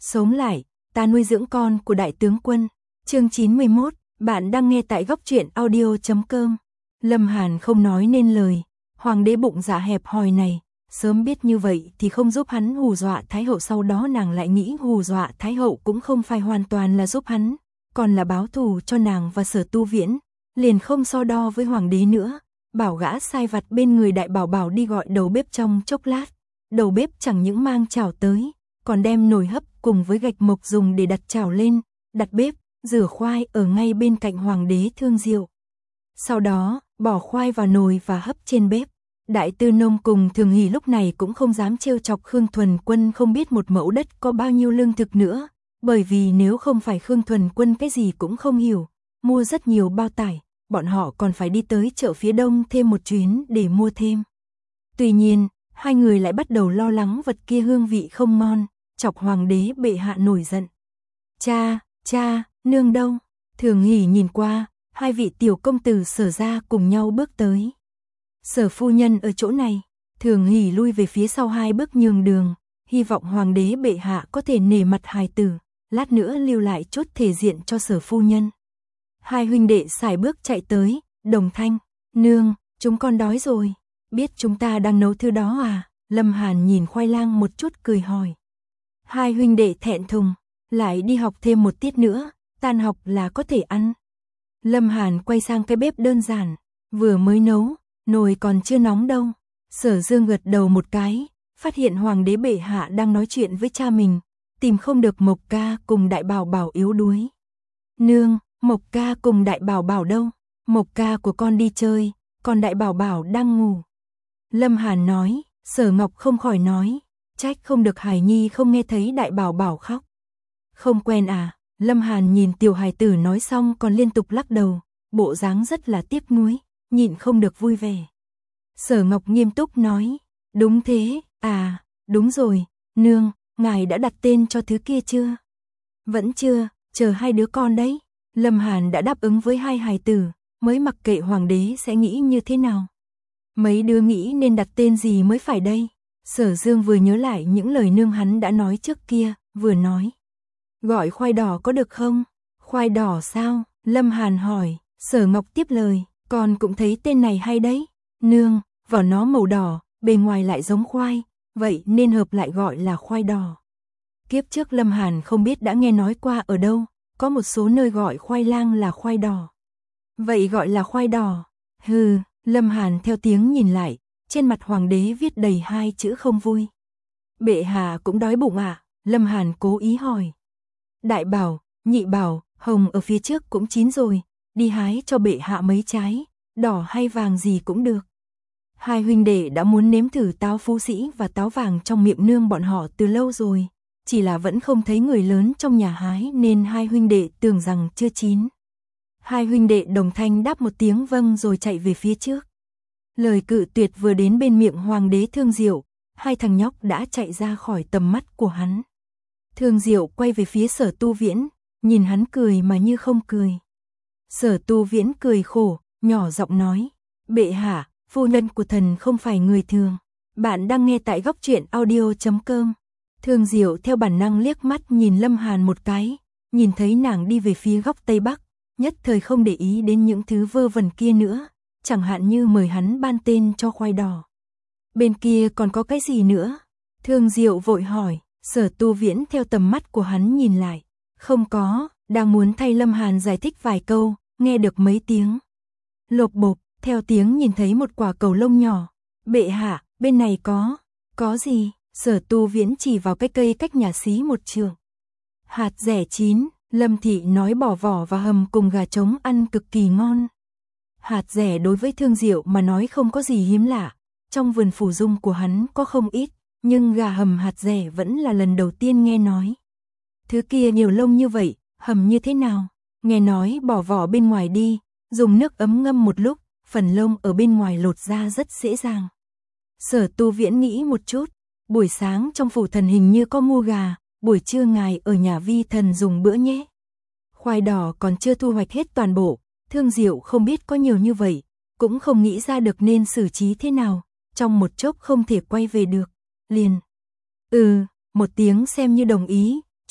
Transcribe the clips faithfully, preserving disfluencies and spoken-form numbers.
Sống lại, ta nuôi dưỡng con của đại tướng quân. Chương chín mươi mốt, bạn đang nghe tại góc truyện audio chấm com. Lâm Hàn không nói nên lời, hoàng đế bụng dạ hẹp hòi này, sớm biết như vậy thì không giúp hắn hù dọa Thái hậu, sau đó nàng lại nghĩ hù dọa Thái hậu cũng không phải hoàn toàn là giúp hắn, còn là báo thù cho nàng và Sở Tu Viễn, liền không so đo với hoàng đế nữa, bảo gã sai vặt bên người Đại Bảo Bảo đi gọi đầu bếp trong chốc lát. Đầu bếp chẳng những mang chảo tới, còn đem nồi hấp cùng với gạch mộc dùng để đặt chảo lên, đặt bếp, rửa khoai ở ngay bên cạnh hoàng đế Thương Diệu. Sau đó, bỏ khoai vào nồi và hấp trên bếp. Đại Tư Nông cùng Thường Hỷ lúc này cũng không dám trêu chọc Khương Thuần Quân không biết một mẫu đất có bao nhiêu lương thực nữa, bởi vì nếu không phải Khương Thuần Quân cái gì cũng không hiểu, mua rất nhiều bao tải, bọn họ còn phải đi tới chợ phía đông thêm một chuyến để mua thêm. Tuy nhiên, hai người lại bắt đầu lo lắng vật kia hương vị không ngon, chọc hoàng đế bệ hạ nổi giận. Cha, cha, nương đâu? Thường Hỷ nhìn qua, hai vị tiểu công tử Sở gia cùng nhau bước tới. Sở phu nhân ở chỗ này. Thường Hỷ lui về phía sau hai bước nhường đường, hy vọng hoàng đế bệ hạ có thể nể mặt hài tử, lát nữa lưu lại chút thể diện cho Sở phu nhân. Hai huynh đệ sải bước chạy tới, đồng thanh, nương, chúng con đói rồi. Biết chúng ta đang nấu thứ đó à? Lâm Hàn nhìn khoai lang một chút cười hỏi. Hai huynh đệ thẹn thùng, lại đi học thêm một tiết nữa, tan học là có thể ăn. Lâm Hàn quay sang cái bếp đơn giản, vừa mới nấu, nồi còn chưa nóng đâu. Sở Dương gật đầu một cái, phát hiện hoàng đế bệ hạ đang nói chuyện với cha mình, tìm không được Mộc ca cùng Đại Bảo Bảo yếu đuối. Nương, Mộc ca cùng Đại Bảo Bảo đâu? Mộc ca của con đi chơi, còn Đại Bảo Bảo đang ngủ. Lâm Hàn nói. Sở Ngọc không khỏi nói, trách không được Hải Nhi không nghe thấy Đại Bảo Bảo khóc. Không quen à? Lâm Hàn nhìn tiểu hài tử nói xong còn liên tục lắc đầu, bộ dáng rất là tiếc nuối, nhịn không được vui vẻ. Sở Ngọc nghiêm túc nói, đúng thế, à, đúng rồi, nương, ngài đã đặt tên cho thứ kia chưa? Vẫn chưa, chờ hai đứa con đấy. Lâm Hàn đã đáp ứng với hai hài tử, mới mặc kệ hoàng đế sẽ nghĩ như thế nào. Mấy đứa nghĩ nên đặt tên gì mới phải đây? Sở Dương vừa nhớ lại những lời nương hắn đã nói trước kia, vừa nói. Gọi khoai đỏ có được không? Khoai đỏ sao? Lâm Hàn hỏi. Sở Ngọc tiếp lời, con cũng thấy tên này hay đấy. Nương, vỏ nó màu đỏ, bề ngoài lại giống khoai, vậy nên hợp lại gọi là khoai đỏ. Kiếp trước Lâm Hàn không biết đã nghe nói qua ở đâu, có một số nơi gọi khoai lang là khoai đỏ. Vậy gọi là khoai đỏ. Hừ. Lâm Hàn theo tiếng nhìn lại, trên mặt hoàng đế viết đầy hai chữ không vui. Bệ hạ cũng đói bụng à? Lâm Hàn cố ý hỏi. Đại Bảo, Nhị Bảo, hồng ở phía trước cũng chín rồi, đi hái cho bệ hạ mấy trái, đỏ hay vàng gì cũng được. Hai huynh đệ đã muốn nếm thử táo Phú Sĩ và táo vàng trong miệng nương bọn họ từ lâu rồi, chỉ là vẫn không thấy người lớn trong nhà hái nên hai huynh đệ tưởng rằng chưa chín. Hai huynh đệ đồng thanh đáp một tiếng vâng rồi chạy về phía trước. Lời cự tuyệt vừa đến bên miệng hoàng đế Thương Diệu, hai thằng nhóc đã chạy ra khỏi tầm mắt của hắn. Thương Diệu quay về phía Sở Tu Viễn, nhìn hắn cười mà như không cười. Sở Tu Viễn cười khổ, nhỏ giọng nói, bệ hạ, phu nhân của thần không phải người thường. Bạn đang nghe tại góc truyện audio chấm com. Thương Diệu theo bản năng liếc mắt nhìn Lâm Hàn một cái, nhìn thấy nàng đi về phía góc Tây Bắc, nhất thời không để ý đến những thứ vơ vẩn kia nữa, chẳng hạn như mời hắn ban tên cho khoai đỏ. Bên kia còn có cái gì nữa? Thương Diệu vội hỏi. Sở Tu Viễn theo tầm mắt của hắn nhìn lại, không có, đang muốn thay Lâm Hàn giải thích vài câu, nghe được mấy tiếng lộp bộp, theo tiếng nhìn thấy một quả cầu lông nhỏ. Bệ hạ, bên này có, có gì? Sở Tu Viễn chỉ vào cái cây cách nhà xí một trượng. Hạt dẻ chín. Lâm Thị nói bỏ vỏ và hầm cùng gà trống ăn cực kỳ ngon. Hạt dẻ đối với Thương Diệu mà nói không có gì hiếm lạ, trong vườn phủ dung của hắn có không ít, nhưng gà hầm hạt dẻ vẫn là lần đầu tiên nghe nói. Thứ kia nhiều lông như vậy, hầm như thế nào? Nghe nói bỏ vỏ bên ngoài đi, dùng nước ấm ngâm một lúc, phần lông ở bên ngoài lột ra rất dễ dàng. Sở Tu Viễn nghĩ một chút, buổi sáng trong phủ thần hình như có mua gà, buổi trưa ngài ở nhà vi thần dùng bữa nhé. Khoai đỏ còn chưa thu hoạch hết toàn bộ, Thương Diệu không biết có nhiều như vậy, cũng không nghĩ ra được nên xử trí thế nào, trong một chốc không thể quay về được, liền. Ừ, một tiếng xem như đồng ý,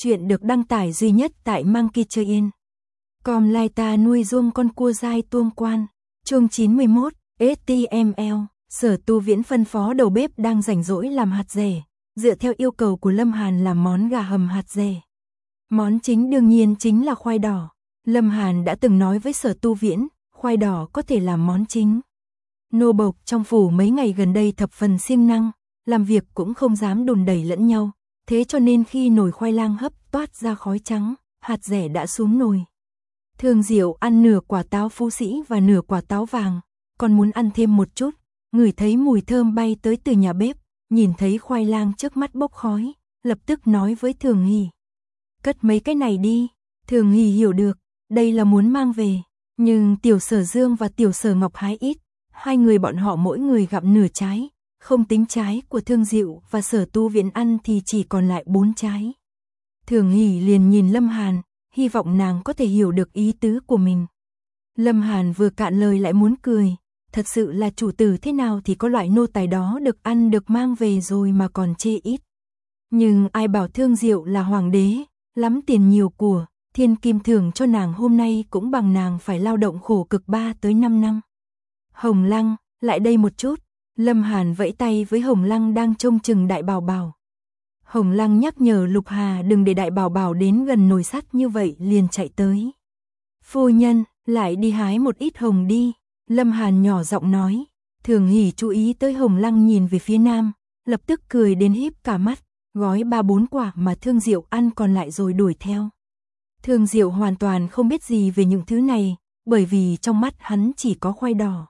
Chuyện được đăng tải duy nhất tại Monkey Chơi Yên. Com lai ta nuôi ruông con cua dai tuông quan. Chương chín mươi mốt, ếch ti em eo. Sở Tu Viễn phân phó đầu bếp đang rảnh rỗi làm hạt dẻ, dựa theo yêu cầu của Lâm Hàn làm món gà hầm hạt dẻ. Món chính đương nhiên chính là khoai đỏ. Lâm Hàn đã từng nói với Sở Tu Viễn, khoai đỏ có thể làm món chính. Nô bộc trong phủ mấy ngày gần đây thập phần siêng năng, làm việc cũng không dám đùn đẩy lẫn nhau, thế cho nên khi nồi khoai lang hấp toát ra khói trắng, hạt dẻ đã xuống nồi. Thường Diệu ăn nửa quả táo Phú Sĩ và nửa quả táo vàng, còn muốn ăn thêm một chút, ngửi thấy mùi thơm bay tới từ nhà bếp, nhìn thấy khoai lang trước mắt bốc khói, lập tức nói với Thường Hỷ. Cất mấy cái này đi. Thường Hỷ hiểu được, đây là muốn mang về, nhưng Tiểu Sở Dương và Tiểu Sở Ngọc hái ít, hai người bọn họ mỗi người gặm nửa trái, không tính trái của Thương Diệu và Sở Tu Viễn ăn thì chỉ còn lại bốn trái. Thường Hỷ liền nhìn Lâm Hàn, hy vọng nàng có thể hiểu được ý tứ của mình. Lâm Hàn vừa cạn lời lại muốn cười, thật sự là chủ tử thế nào thì có loại nô tài đó được ăn được mang về rồi mà còn chê ít. Nhưng ai bảo Thương Diệu là hoàng đế, lắm tiền nhiều của, thiên kim thưởng cho nàng hôm nay cũng bằng nàng phải lao động khổ cực ba tới năm năm. Hồng Lăng, lại đây một chút. Lâm Hàn vẫy tay với Hồng Lăng đang trông chừng Đại Bảo Bảo. Hồng Lăng nhắc nhở Lục Hà đừng để Đại Bảo Bảo đến gần nồi sắt như vậy liền chạy tới. Phu nhân, lại đi hái một ít hồng đi. Lâm Hàn nhỏ giọng nói. Thường Hỷ chú ý tới Hồng Lăng nhìn về phía nam, lập tức cười đến híp cả mắt, gói ba bốn quả mà Thương Diệu ăn còn lại rồi đuổi theo. Thương Diệu hoàn toàn không biết gì về những thứ này, bởi vì trong mắt hắn chỉ có khoai đỏ.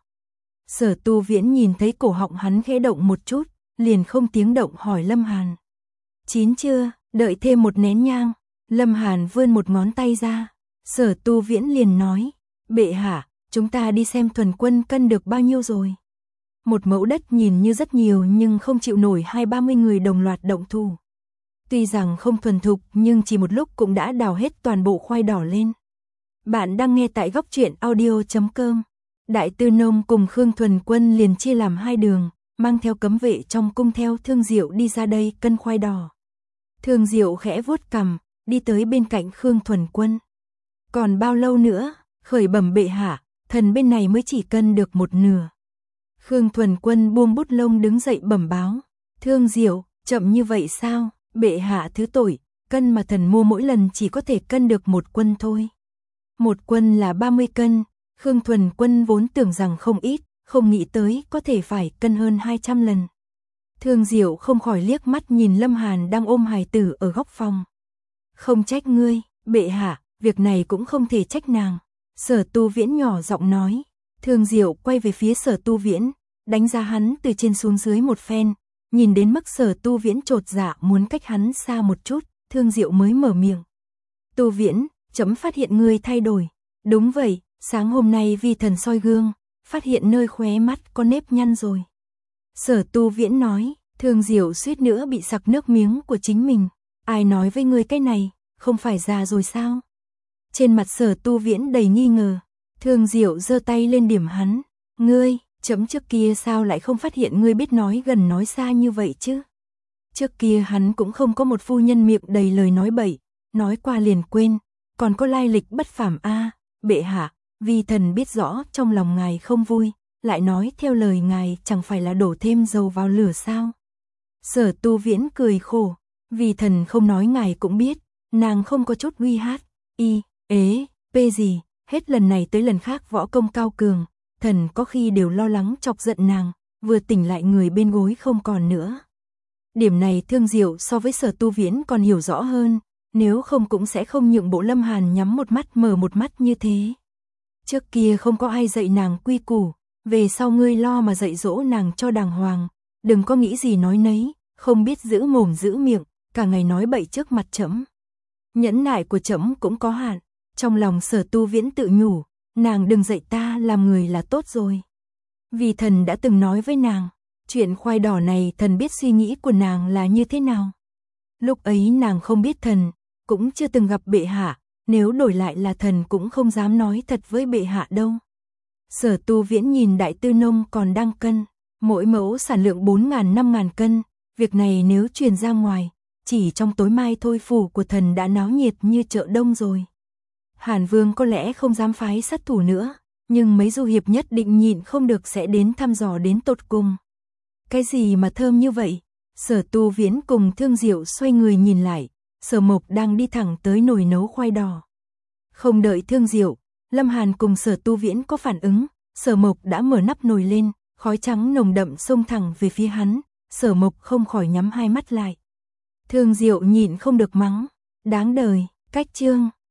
Sở Tu Viễn nhìn thấy cổ họng hắn khẽ động một chút, liền không tiếng động hỏi Lâm Hàn. Chín chưa, đợi thêm một nén nhang. Lâm Hàn vươn một ngón tay ra. Sở Tu Viễn liền nói, bệ hạ, chúng ta đi xem thuần quân cân được bao nhiêu rồi. Một mẫu đất nhìn như rất nhiều nhưng không chịu nổi hai ba mươi người đồng loạt động thủ. Tuy rằng không thuần thục nhưng chỉ một lúc cũng đã đào hết toàn bộ khoai đỏ lên. Bạn đang nghe tại góc truyện audio chấm com. Đại Tư Nông cùng Khương Thuần Quân liền chia làm hai đường, mang theo cấm vệ trong cung theo Thương Diệu đi ra đây cân khoai đỏ. Thương Diệu khẽ vuốt cằm, đi tới bên cạnh Khương Thuần Quân. Còn bao lâu nữa, khởi bẩm bệ hạ, thần bên này mới chỉ cân được một nửa. Khương Thuần Quân buông bút lông đứng dậy bẩm báo. Thương Diệu, chậm như vậy sao, bệ hạ thứ tội, cân mà thần mua mỗi lần chỉ có thể cân được một quân thôi. Một quân là ba mươi cân. Khương Thuần Quân vốn tưởng rằng không ít, không nghĩ tới có thể phải cân hơn hai trăm lần. Thương Diệu không khỏi liếc mắt nhìn Lâm Hàn đang ôm hài tử ở góc phòng. Không trách ngươi, bệ hạ, việc này cũng không thể trách nàng. Sở Tu Viễn nhỏ giọng nói. Thương Diệu quay về phía Sở Tu Viễn, đánh giá hắn từ trên xuống dưới một phen, nhìn đến mức Sở Tu Viễn chột dạ muốn cách hắn xa một chút, Thương Diệu mới mở miệng. Tu Viễn, chấm phát hiện ngươi thay đổi. Đúng vậy. Sáng hôm nay vi thần soi gương, phát hiện nơi khóe mắt có nếp nhăn rồi. Sở Tu Viễn nói, Thương Diệu suýt nữa bị sặc nước miếng của chính mình. Ai nói với ngươi cái này, không phải già rồi sao? Trên mặt Sở Tu Viễn đầy nghi ngờ, Thương Diệu giơ tay lên điểm hắn. Ngươi, chấm trước kia sao lại không phát hiện ngươi biết nói gần nói xa như vậy chứ? Trước kia hắn cũng không có một phu nhân miệng đầy lời nói bậy, nói qua liền quên, còn có lai lịch bất phàm a, bệ hạ. Vì thần biết rõ trong lòng ngài không vui, lại nói theo lời ngài chẳng phải là đổ thêm dầu vào lửa sao. Sở Tu Viễn cười khổ, vì thần không nói ngài cũng biết, nàng không có chút uy hát, y, ế, pê gì, hết lần này tới lần khác võ công cao cường, thần có khi đều lo lắng chọc giận nàng, vừa tỉnh lại người bên gối không còn nữa. Điểm này Thương Diệu so với Sở Tu Viễn còn hiểu rõ hơn, nếu không cũng sẽ không nhượng bộ Lâm Hàn nhắm một mắt mở một mắt như thế. Trước kia không có ai dạy nàng quy củ, về sau ngươi lo mà dạy dỗ nàng cho đàng hoàng, đừng có nghĩ gì nói nấy, không biết giữ mồm giữ miệng, cả ngày nói bậy trước mặt trẫm. Nhẫn nại của trẫm cũng có hạn, trong lòng Sở Tu Viễn tự nhủ, nàng đừng dạy ta làm người là tốt rồi. Vì thần đã từng nói với nàng, chuyện khoai đỏ này thần biết suy nghĩ của nàng là như thế nào. Lúc ấy nàng không biết thần, cũng chưa từng gặp bệ hạ. Nếu đổi lại là thần cũng không dám nói thật với bệ hạ đâu. Sở Tu Viễn nhìn Đại Tư Nông còn đang cân, mỗi mẫu sản lượng bốn ngàn năm ngàn cân, việc này nếu truyền ra ngoài, chỉ trong tối mai thôi phủ của thần đã náo nhiệt như chợ đông rồi. Hàn Vương có lẽ không dám phái sát thủ nữa, nhưng mấy du hiệp nhất định nhịn không được sẽ đến thăm dò đến tột cùng. Cái gì mà thơm như vậy? Sở Tu Viễn cùng Thương Diệu xoay người nhìn lại, Sở Mộc đang đi thẳng tới nồi nấu khoai đỏ. Không đợi Thương Diệu, Lâm Hàn cùng Sở Tu Viễn có phản ứng, Sở Mộc đã mở nắp nồi lên, khói trắng nồng đậm xông thẳng về phía hắn, Sở Mộc không khỏi nhắm hai mắt lại. Thương Diệu nhịn không được mắng, đáng đời, cách chương.